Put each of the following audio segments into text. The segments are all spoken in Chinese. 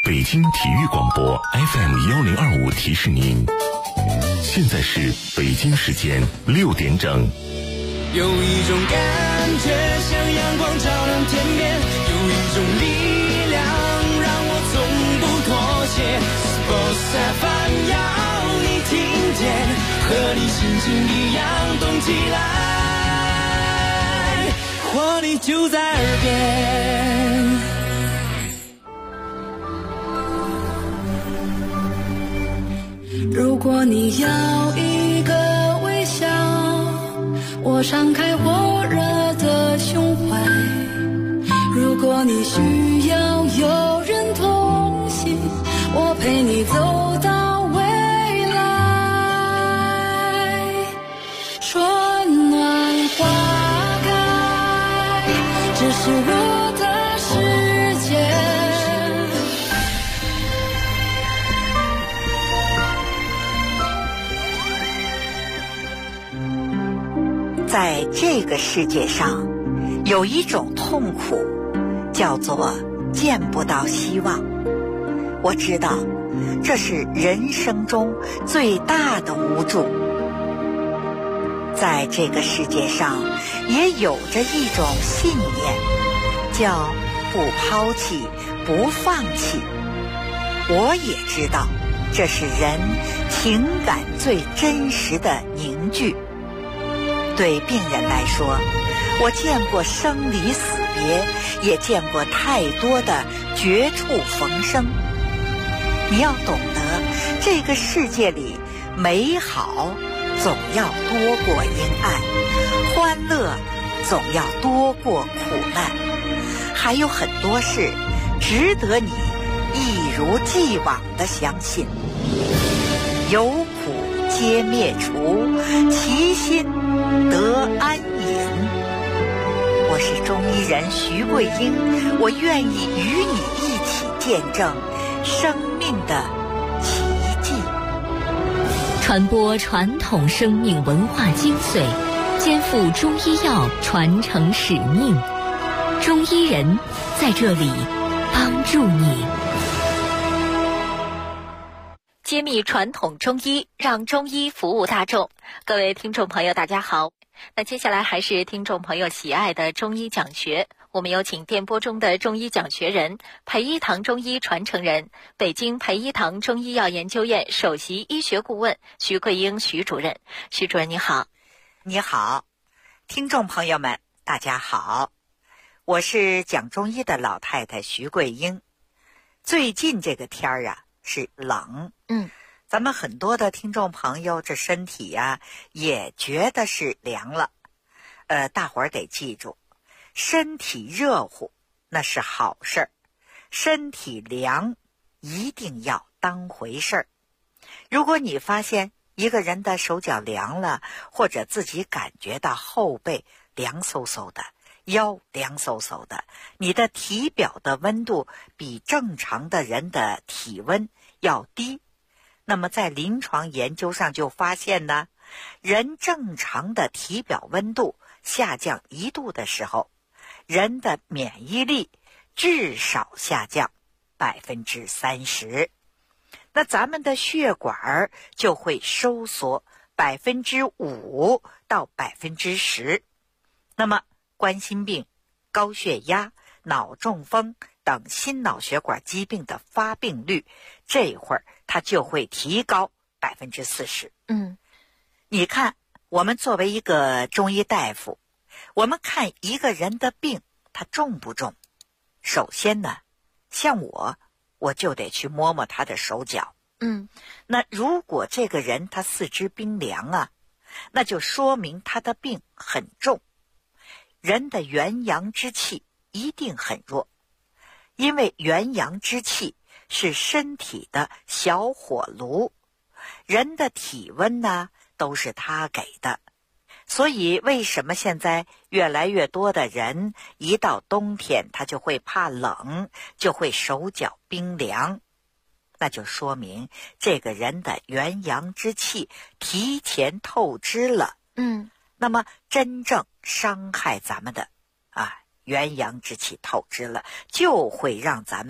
北京体育广播 FM1025提示您，现在是北京时间6点整。 有一种感觉像阳光照亮天边，有一种力量让我从不妥协。Sports FM 要你听见，和你心情一样动起来，活力就在耳边。 如果你要一个微笑，我敞开火热的胸怀。如果你需要有人同行，我陪你走到未来。春暖花开，这是我的世界。 在这个世界上，有一种痛苦，叫做见不到希望。我知道，这是人生中最大的无助。在这个世界上，也有着一种信念，叫不抛弃，不放弃。我也知道，这是人情感最真实的凝聚。对病人来说，我见过生离死别，也见过太多的绝处逢生。你要懂得，这个世界里美好总要多过阴暗，欢乐总要多过苦难，还有很多事值得你一如既往地相信。有苦皆灭除，其心得安隐。我是中医人徐桂英，我愿意与你一起见证生命的奇迹， 传播传统生命文化精髓，肩负中医药传承使命。中医人在这里帮助你。揭秘传统中医，让中医服务大众。各位听众朋友大家好，那接下来还是听众朋友喜爱的中医讲学，我们有请电波中的中医讲学人，培一堂中医传承人，北京培一堂中医药研究院首席医学顾问徐桂英徐主任。徐主任你好。 你好，听众朋友们大家好，我是讲中医的老太太徐桂英。最近这个天儿啊是冷，咱们很多的听众朋友这身体呀也觉得是凉了。大伙儿得记住，身体热乎那是好事儿，身体凉一定要当回事儿。如果你发现一个人的手脚凉了，或者自己感觉到后背凉飕飕的，腰凉飕飕的，你的体表的温度比正常的人的体温要低，那么在临床研究上就发现呢，人正常的体表温度下降1度的时候，人的免疫力至少下降30%，那咱们的血管就会收缩5%到10%。那么冠心病、高血压、脑中风等心脑血管疾病的发病率，这会儿它就会提高40%。你看，我们作为一个中医大夫，我们看一个人的病他重不重，首先呢，像我就得去摸摸他的手脚。那如果这个人他四肢冰凉啊，那就说明他的病很重。人的元阳之气一定很弱，因为元阳之气是身体的小火炉，人的体温呢都是他给的。所以为什么现在越来越多的人一到冬天他就会怕冷，就会手脚冰凉，那就说明这个人的元阳之气提前透支了。那么真正伤害咱们的元阳之气透支了，就会让咱们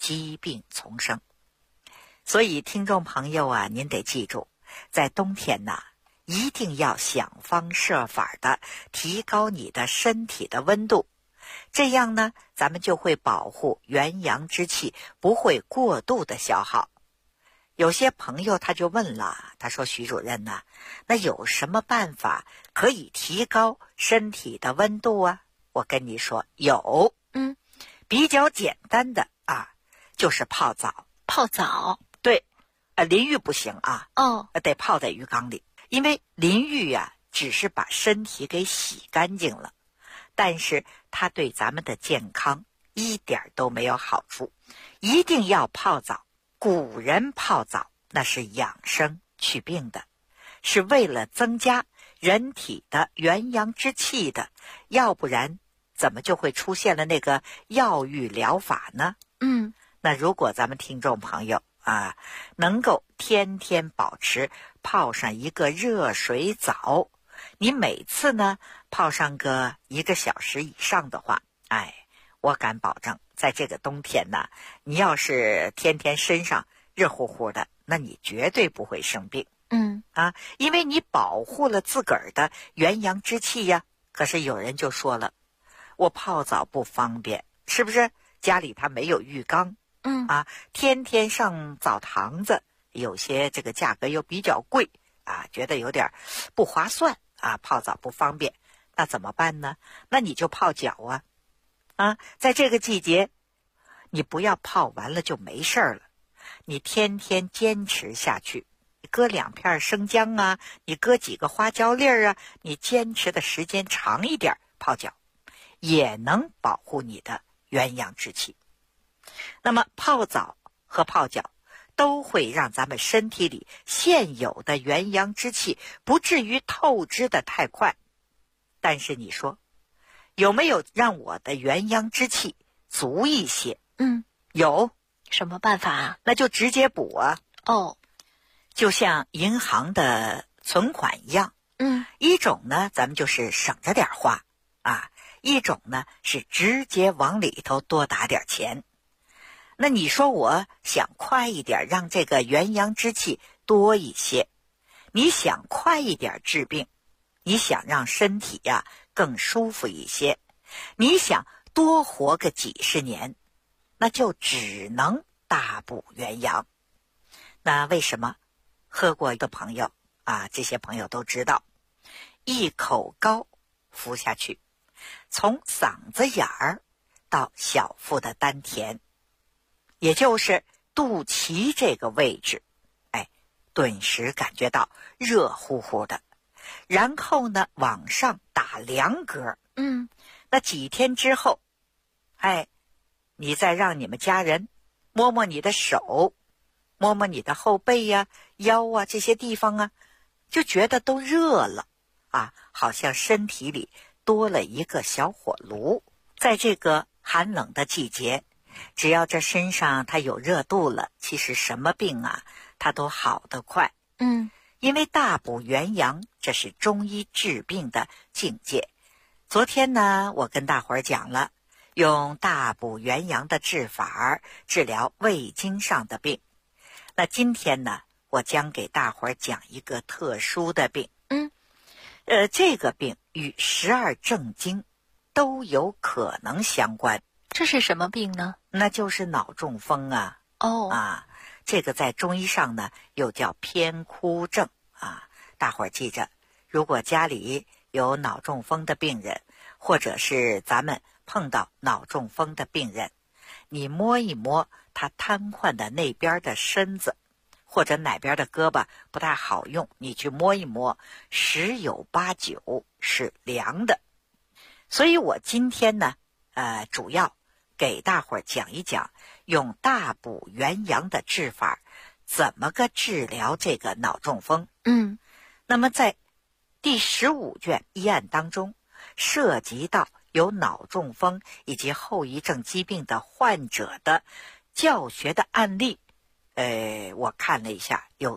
疾病丛生。所以听众朋友啊，您得记住，在冬天呢，一定要想方设法的提高你的身体的温度，这样呢，咱们就会保护元阳之气不会过度的消耗。有些朋友他就问了，他说徐主任呢，那有什么办法可以提高身体的温度啊？我跟你说有，比较简单的啊，就是泡澡。 泡澡？ 对，淋浴不行啊，得泡在浴缸里，因为淋浴啊只是把身体给洗干净了，但是它对咱们的健康一点都没有好处，一定要泡澡。古人泡澡那是养生祛病的，是为了增加人体的元阳之气的，要不然怎么就会出现了那个药浴疗法呢？那如果咱们听众朋友啊，能够天天保持泡上一个热水澡，你每次呢泡上个1个小时以上的话，我敢保证，在这个冬天呢，你要是天天身上热乎乎的，那你绝对不会生病。因为你保护了自个儿的元阳之气呀。可是有人就说了，我泡澡不方便，是不是？家里他没有浴缸，天天上澡堂子，有些这个价格又比较贵啊，觉得有点不划算啊，泡澡不方便，那怎么办呢？那你就泡脚啊，在这个季节，你不要泡完了就没事了，你天天坚持下去，你搁2片生姜啊，你搁几个花椒粒啊，你坚持的时间长一点，泡脚也能保护你的元阳之气。那么泡澡和泡脚都会让咱们身体里现有的元阳之气不至于透支的太快，但是你说有没有让我的元阳之气足一些？有。 什么办法啊？ 那就直接补啊。就像银行的存款一样，一种呢咱们就是省着点花啊，一种呢是直接往里头多打点钱。那你说我想快一点让这个元阳之气多一些，你想快一点治病，你想让身体呀更舒服一些，你想多活个几十年，那就只能大补元阳。那为什么？喝过的朋友啊，这些朋友都知道，一口膏服下去，从嗓子眼儿到小腹的丹田，也就是肚脐这个位置，顿时感觉到热乎乎的，然后呢往上打2格，那几天之后，你再让你们家人摸摸你的手，摸摸你的后背呀、腰啊这些地方啊，就觉得都热了啊，好像身体里多了一个小火炉。在这个寒冷的季节，只要这身上它有热度了，其实什么病啊它都好得快。因为大补元阳，这是中医治病的境界。昨天呢，我跟大伙儿讲了用大补元阳的治法治疗胃经上的病。那今天呢，我将给大伙儿讲一个特殊的病。这个病与12正经都有可能相关。 这是什么病呢？ 那就是脑中风啊。这个在中医上呢又叫偏枯症啊。大伙儿记着，如果家里有脑中风的病人，或者是咱们碰到脑中风的病人，你摸一摸他瘫痪的那边的身子，或者哪边的胳膊不太好用，你去摸一摸，10有89是凉的。所以我今天呢主要给大伙儿讲一讲用大补元阳的治法怎么个治疗这个脑中风。那么在第15卷医案当中，涉及到有脑中风以及后遗症疾病的患者的教学的案例，我看了一下，有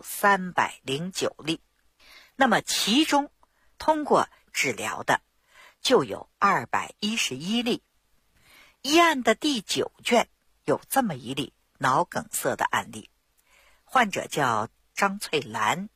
309例。那么其中通过治疗的就有211例。医案的第9卷有这么一例脑梗塞的案例，患者叫张翠兰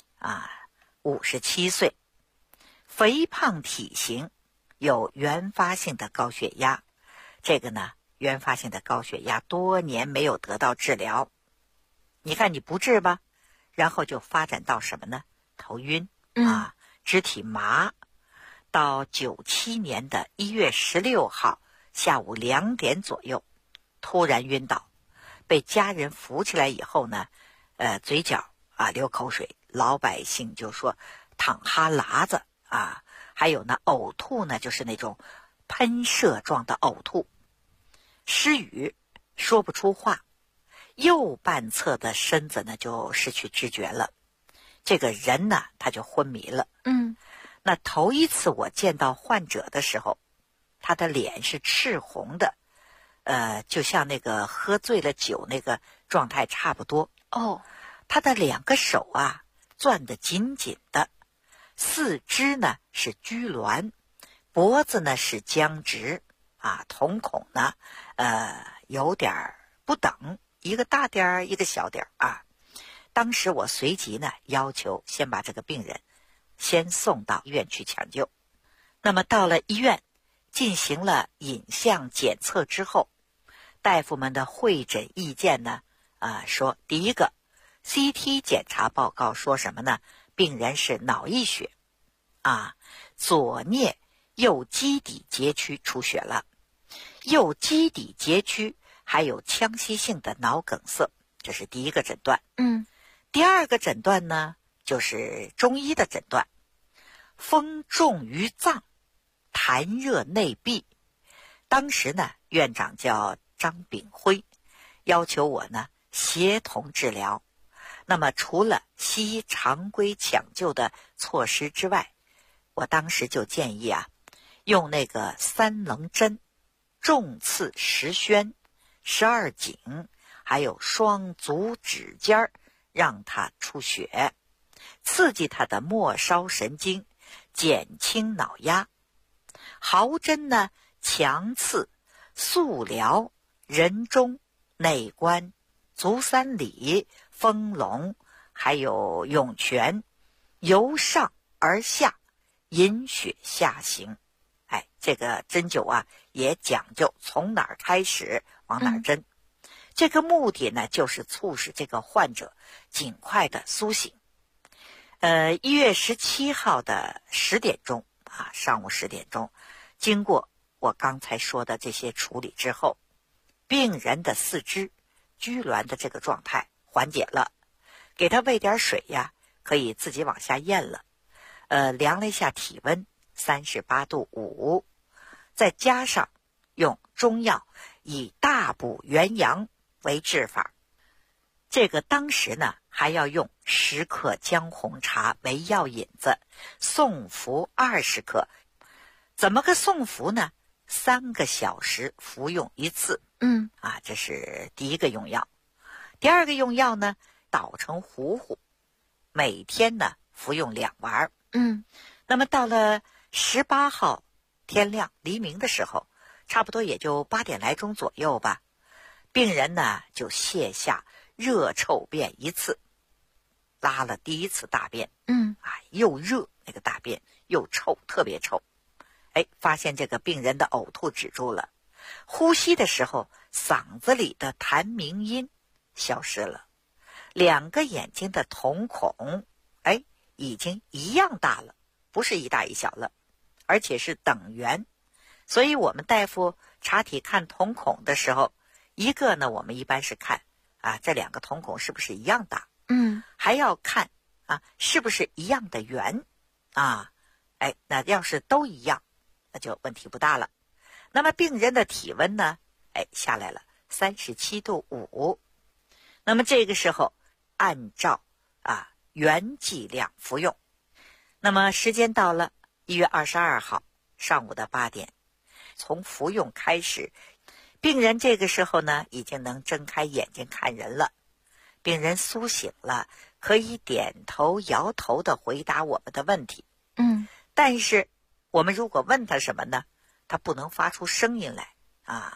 57岁，肥胖体型，有原发性的高血压。这个呢，原发性的高血压多年没有得到治疗，你看你不治吧，然后就发展到什么呢？头晕肢体麻。到97年的1月16号下午2点左右，突然晕倒，被家人扶起来以后呢，嘴角流口水，老百姓就说淌哈喇子还有呢呕吐呢，就是那种喷射状的呕吐，失语，说不出话，右半侧的身子呢就失去知觉了，这个人呢他就昏迷了。那头一次我见到患者的时候，他的脸是赤红的，就像那个喝醉了酒那个状态差不多。他的2个手攥得紧紧的，四肢呢是拘挛，脖子呢是僵直瞳孔呢有点不等，一个大点儿一个小点儿当时我随即呢要求先把这个病人先送到医院去抢救。那么到了医院进行了影像检测之后，大夫们的会诊意见呢说，第一个 CT 检查报告说什么呢？病人是脑溢血左颞右基底节区出血了，右基底节区还有腔隙性的脑梗塞，这是第一个诊断。第二个诊断呢就是中医的诊断，风重于脏，痰热内闭。当时呢院长叫张炳辉，要求我呢协同治疗。那么除了西医常规抢救的措施之外，我当时就建议用那个3棱针、重刺10宣、12井，还有双足指尖让它出血，刺激它的末梢神经，减轻脑压。毫针呢强刺速疗人中、内关、足三里、丰隆，还有涌泉，由上而下，引血下行。这个针灸也讲究从哪儿开始往哪儿针。这个目的呢就是促使这个患者尽快的苏醒。1月17号的10点钟上午10点钟，经过我刚才说的这些处理之后，病人的四肢拘挛的这个状态缓解了，给他喂点水可以自己往下咽了。量了一下体温38度5，再加上用中药以大补元阳为治法。这个当时呢还要用10克姜红茶为药引子，送服20克。怎么个送服呢？3个小时服用1次。这是第一个用药。第二个用药呢，捣成糊糊，每天呢服用2丸。那么到了18号天亮黎明的时候，差不多也就8点来钟左右吧，病人呢就泻下热臭便1次，拉了第1次大便。又热，那个大便又臭，特别臭。发现这个病人的呕吐止住了，呼吸的时候嗓子里的痰鸣音消失了，2个眼睛的瞳孔已经一样大了，不是一大一小了，而且是等圆。所以我们大夫查体看瞳孔的时候，一个呢我们一般是看这2个瞳孔是不是一样大，还要看是不是一样的圆那要是都一样，那就问题不大了。那么病人的体温呢下来了37度5，那么这个时候按照原剂量服用。那么时间到了1月22号上午的8点，从服用开始，病人这个时候呢已经能睁开眼睛看人了，病人苏醒了，可以点头摇头的回答我们的问题。但是我们如果问他什么呢，他不能发出声音来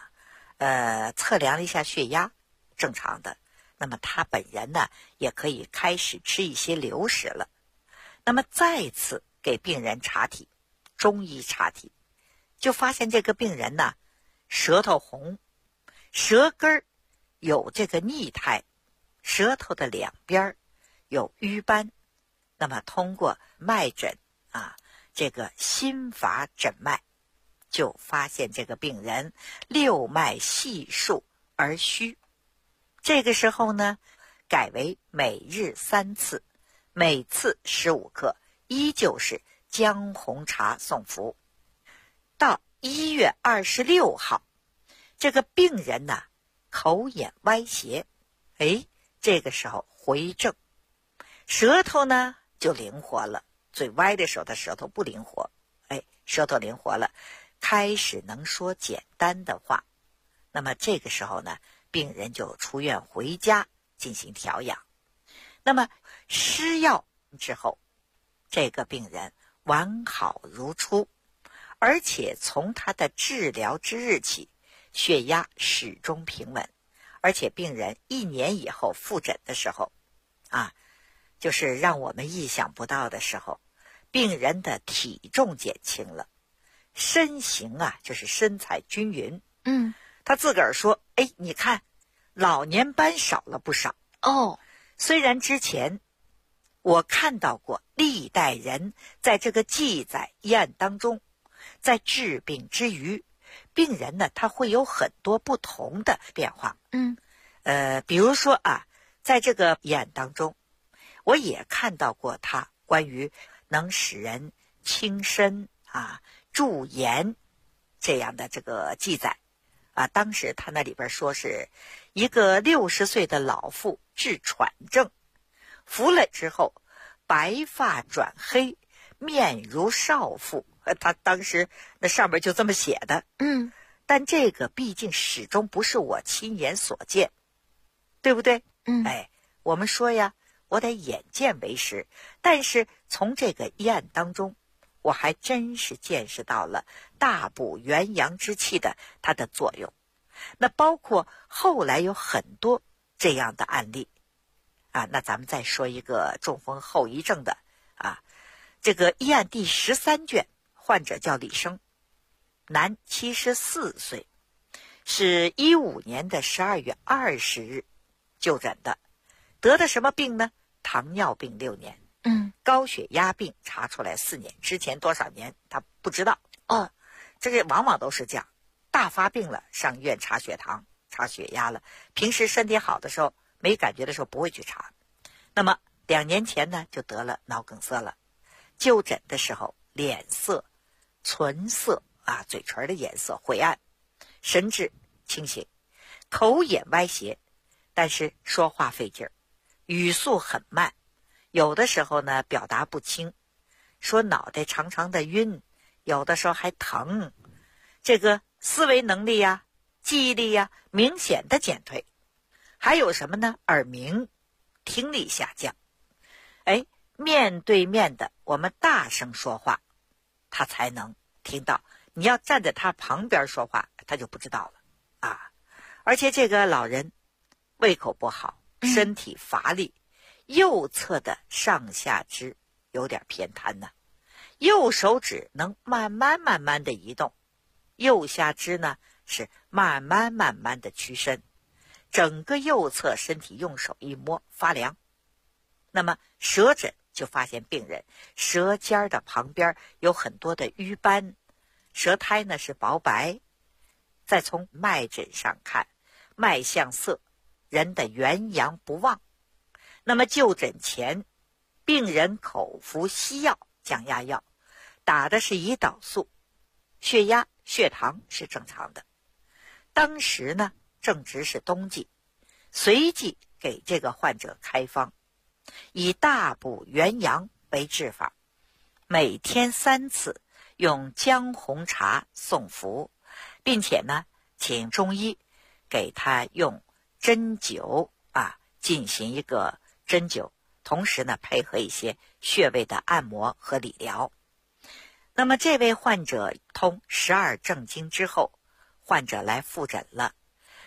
测量了一下血压，正常的。那么他本人呢，也可以开始吃一些流食了。那么再次给病人查体，中医查体，就发现这个病人呢，舌头红，舌根有这个腻苔，舌头的两边有瘀斑。那么通过脉诊这个心法诊脉，就发现这个病人六脉细数而虚。这个时候呢，改为每日3次，每次15克，依旧是姜红茶送服。到1月26号，这个病人呢，口眼歪斜，这个时候回正，舌头呢就灵活了。嘴歪的时候，他舌头不灵活，舌头灵活了，开始能说简单的话。那么这个时候呢，病人就出院回家进行调养。那么施药之后，这个病人完好如初，而且从他的治疗之日起，血压始终平稳，而且病人1年以后复诊的时候就是让我们意想不到的时候，病人的体重减轻了，身形就是身材均匀。他自个儿说，你看老年斑少了不少。虽然之前我看到过历代人在这个记载医案当中，在治病之余，病人呢他会有很多不同的变化。比如说在这个医案当中，我也看到过他关于能使人轻身驻颜这样的这个记载当时他那里边说是一个60岁的老妇治喘症，服了之后白发转黑，面如少妇。他当时那上面就这么写的。但这个毕竟始终不是我亲眼所见，对不对？我们说呀，我得眼见为实。但是从这个医案当中，我还真是见识到了大补元阳之气的它的作用。那包括后来有很多这样的案例那咱们再说一个中风后遗症的这个医案第13卷，患者叫李生，男，74岁，是15年的12月20日就诊的。得的什么病呢？糖尿病6年，高血压病查出来4年，之前多少年他不知道。这个往往都是这样，大发病了上医院查血糖查血压了，平时身体好的时候没感觉的时候不会去查。那么2年前呢就得了脑梗塞了，就诊的时候脸色唇色嘴唇的颜色灰暗，神志清醒，口眼歪斜，但是说话费劲儿，语速很慢，有的时候呢表达不清，说脑袋常常的晕，有的时候还疼，这个思维能力记忆力明显的减退。还有什么呢？耳鸣，听力下降。面对面的我们大声说话他才能听到，你要站在他旁边说话他就不知道了而且这个老人胃口不好，身体乏力，右侧的上下肢有点偏瘫右手指能慢慢的移动，右下肢呢是慢慢的屈伸，整个右侧身体用手一摸发凉。那么舌诊就发现病人舌尖的旁边有很多的瘀斑，舌苔呢是薄白。再从脉诊上看，脉象色，人的元阳不旺。那么就诊前，病人口服西药降压药，打的是胰岛素，血压血糖是正常的。当时呢正值是冬季，随即给这个患者开方，以大补元阳为治法，每天3次用姜红茶送服，并且呢请中医给他用针灸进行一个针灸，同时呢配合一些穴位的按摩和理疗。那么这位患者通12正经之后，患者来复诊了，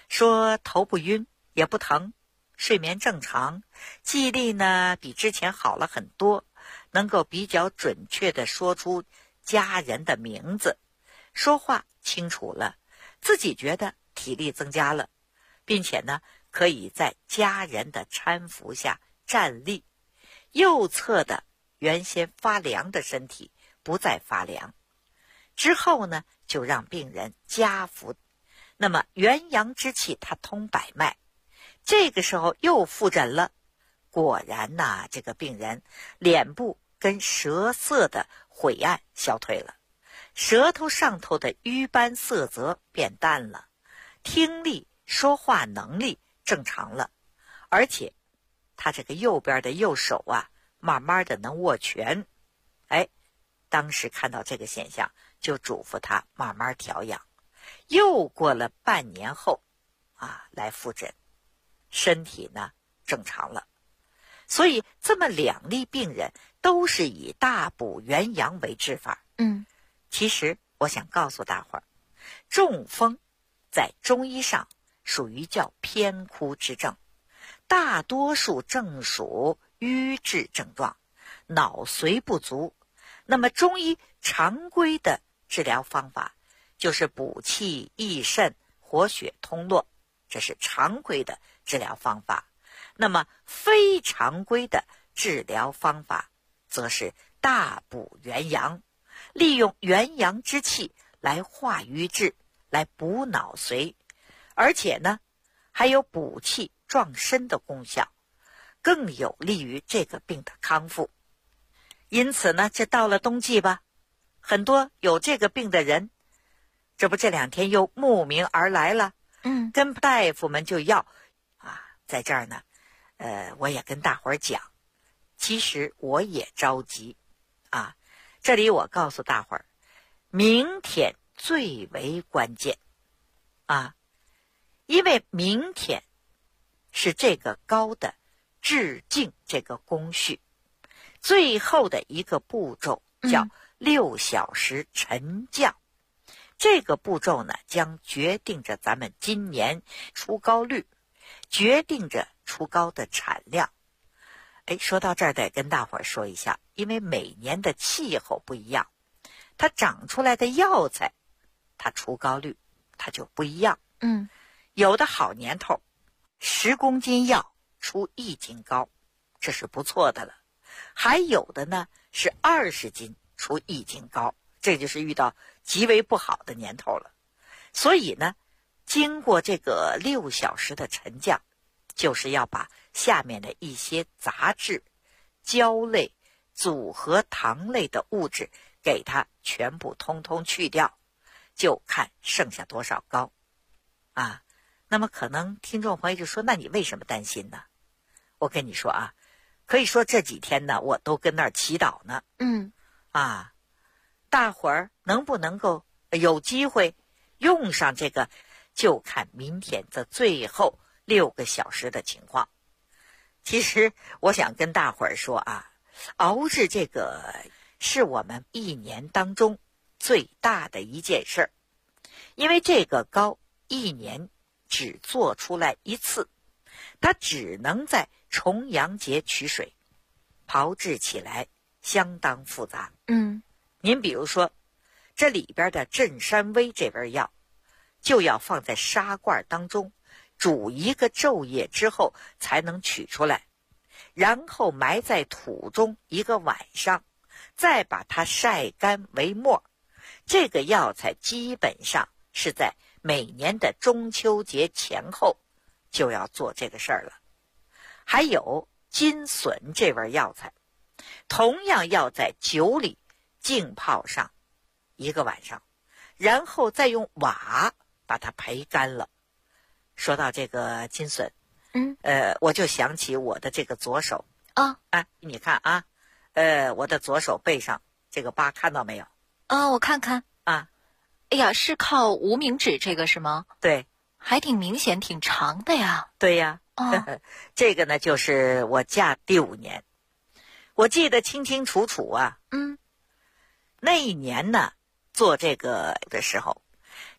说头不晕也不疼，睡眠正常，记忆力呢比之前好了很多，能够比较准确地说出家人的名字，说话清楚了，自己觉得体力增加了，并且呢可以在家人的搀扶下站立，右侧的原先发凉的身体不再发凉。之后呢就让病人加服，那么元阳之气它通百脉，这个时候又复诊了，果然呐，这个病人脸部跟舌色的晦暗消退了，舌头上头的瘀斑色泽变淡了，听力说话能力正常了，而且他这个右边的右手啊慢慢的能握拳。当时看到这个现象，就嘱咐他慢慢调养。又过了半年后来复诊，身体呢正常了。所以这么两例病人都是以大补元阳为治法。其实我想告诉大伙儿，中风在中医上属于叫偏枯之症，大多数正属瘀滞症状，脑髓不足。那么中医常规的治疗方法就是补气益肾、活血通络，这是常规的治疗方法。那么非常规的治疗方法则是大补元阳，利用元阳之气来化瘀滞，来补脑髓，而且呢还有补气壮身的功效，更有利于这个病的康复。因此呢，这到了冬季吧，很多有这个病的人，这不这两天又慕名而来了，跟大夫们就要在这儿呢，我也跟大伙儿讲，其实我也着急这里我告诉大伙儿，明天最为关键因为明天是这个膏的治静这个工序最后的一个步骤，叫6小时沉降。这个步骤呢，将决定着咱们今年出膏率，决定着出膏的产量。说到这儿得跟大伙儿说一下，因为每年的气候不一样，它长出来的药材，它出膏率它就不一样。有的好年头10公斤药出1斤膏，这是不错的了。还有的呢是20斤出1斤膏，这就是遇到极为不好的年头了。所以呢，经过这个6小时的沉降，就是要把下面的一些杂质、胶类、组合糖类的物质给它全部通通去掉，就看剩下多少膏那么可能听众朋友就说，那你为什么担心呢？我跟你说可以说这几天呢我都跟那儿祈祷呢。大伙儿能不能够有机会用上这个，就看明天这最后6个小时的情况。其实我想跟大伙儿说熬制这个是我们一年当中最大的一件事儿，因为这个膏一年只做出来一次，它只能在重阳节取水，炮制起来相当复杂。您比如说这里边的镇山威这味药，就要放在砂罐当中煮1个昼夜之后才能取出来，然后埋在土中1个晚上，再把它晒干为末。这个药材基本上是在每年的中秋节前后就要做这个事儿了。还有金笋这味药材，同样要在酒里浸泡上1个晚上，然后再用瓦把它焙干了。说到这个金笋，我就想起我的这个左手你看我的左手背上这个疤看到没有？ 我看看哎呀，是靠无名指这个是吗？ 对， 还挺明显，挺长的呀。 对呀。这个呢就是我嫁第5年，我记得清清楚楚那一年呢做这个的时候，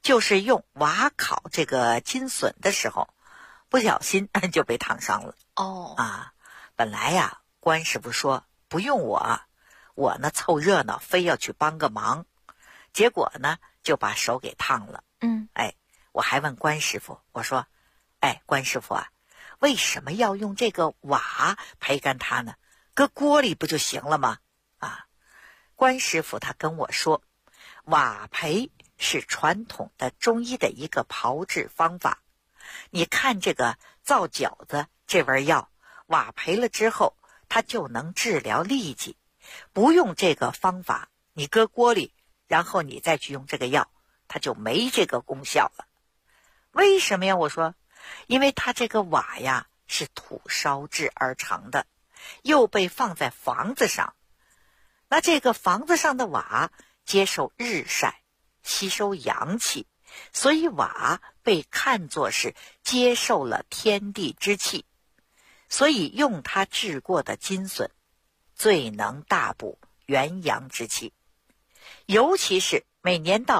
就是用瓦烤这个金笋的时候，不小心就被烫伤了。本来呀，关师傅说不用我呢凑热闹，非要去帮个忙，结果呢就把手给烫了。我还问关师傅，我说，关师傅啊，为什么要用这个瓦焙干它呢？搁锅里不就行了吗？关师傅他跟我说，瓦焙是传统的中医的一个炮制方法。你看这个造饺子这味药，瓦焙了之后，它就能治疗痢疾。不用这个方法，你搁锅里，然后你再去用这个药，它就没这个功效了。为什么呀？我说，因为它这个瓦呀是土烧制而成的，又被放在房子上。那这个房子上的瓦接受日晒，吸收阳气，所以瓦被看作是接受了天地之气，所以用它制过的金笋最能大补元阳之气。尤其是每年到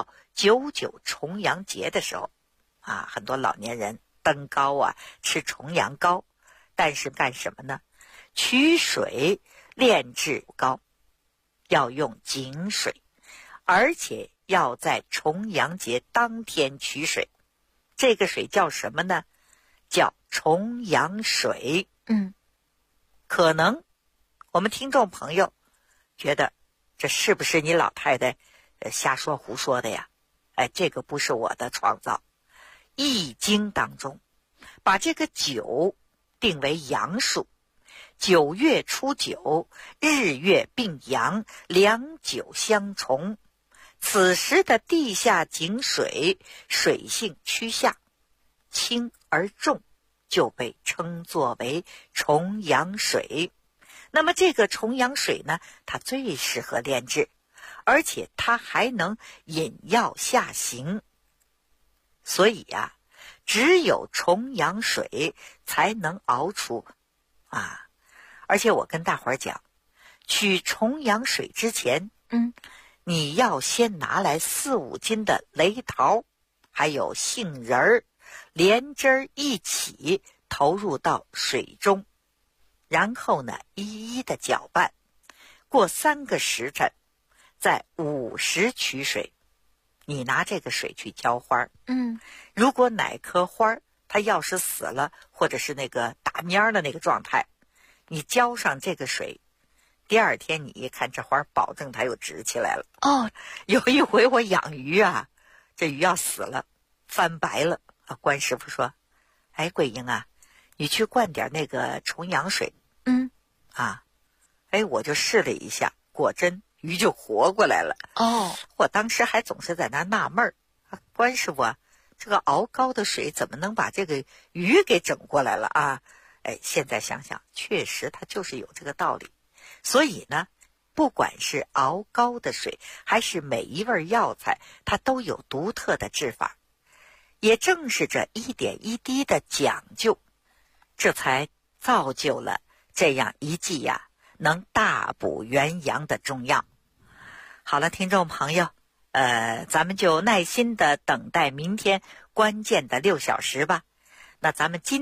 99重阳节的时候很多老年人登高吃重阳糕，但是干什么呢？取水炼制糕，要用井水，而且要在重阳节当天取水。这个水叫什么呢？叫重阳水。可能我们听众朋友觉得这是不是你老太太瞎说胡说的呀？这个不是我的创造。易经当中把这个9定为阳数，9月初9，日月并阳，两九相重。此时的地下井水水性趋下，轻而重，就被称作为重阳水。那么这个重阳水呢，它最适合炼制，而且它还能引药下行。所以只有重阳水才能熬出而且我跟大伙儿讲，取重阳水之前你要先拿来4、5斤的雷桃，还有杏仁儿、莲枝儿一起投入到水中，然后呢一一的搅拌，过3个时辰，再午时取水。你拿这个水去浇花，如果哪棵花它要是死了，或者是那个打蔫的那个状态，你浇上这个水，第2天你一看这花，保证它又直起来了。有一回我养鱼这鱼要死了，翻白了关师傅说，桂英你去灌点那个重阳水。我就试了一下，果真鱼就活过来了。我当时还总是在那纳闷儿，关师傅这个熬高的水怎么能把这个鱼给整过来了现在想想，确实它就是有这个道理。所以呢，不管是熬高的水，还是每一味药材，它都有独特的制法。也正是这一点一滴的讲究，这才造就了这样一剂能大补元阳的中药。好了，听众朋友，咱们就耐心的等待明天关键的6小时吧。那咱们今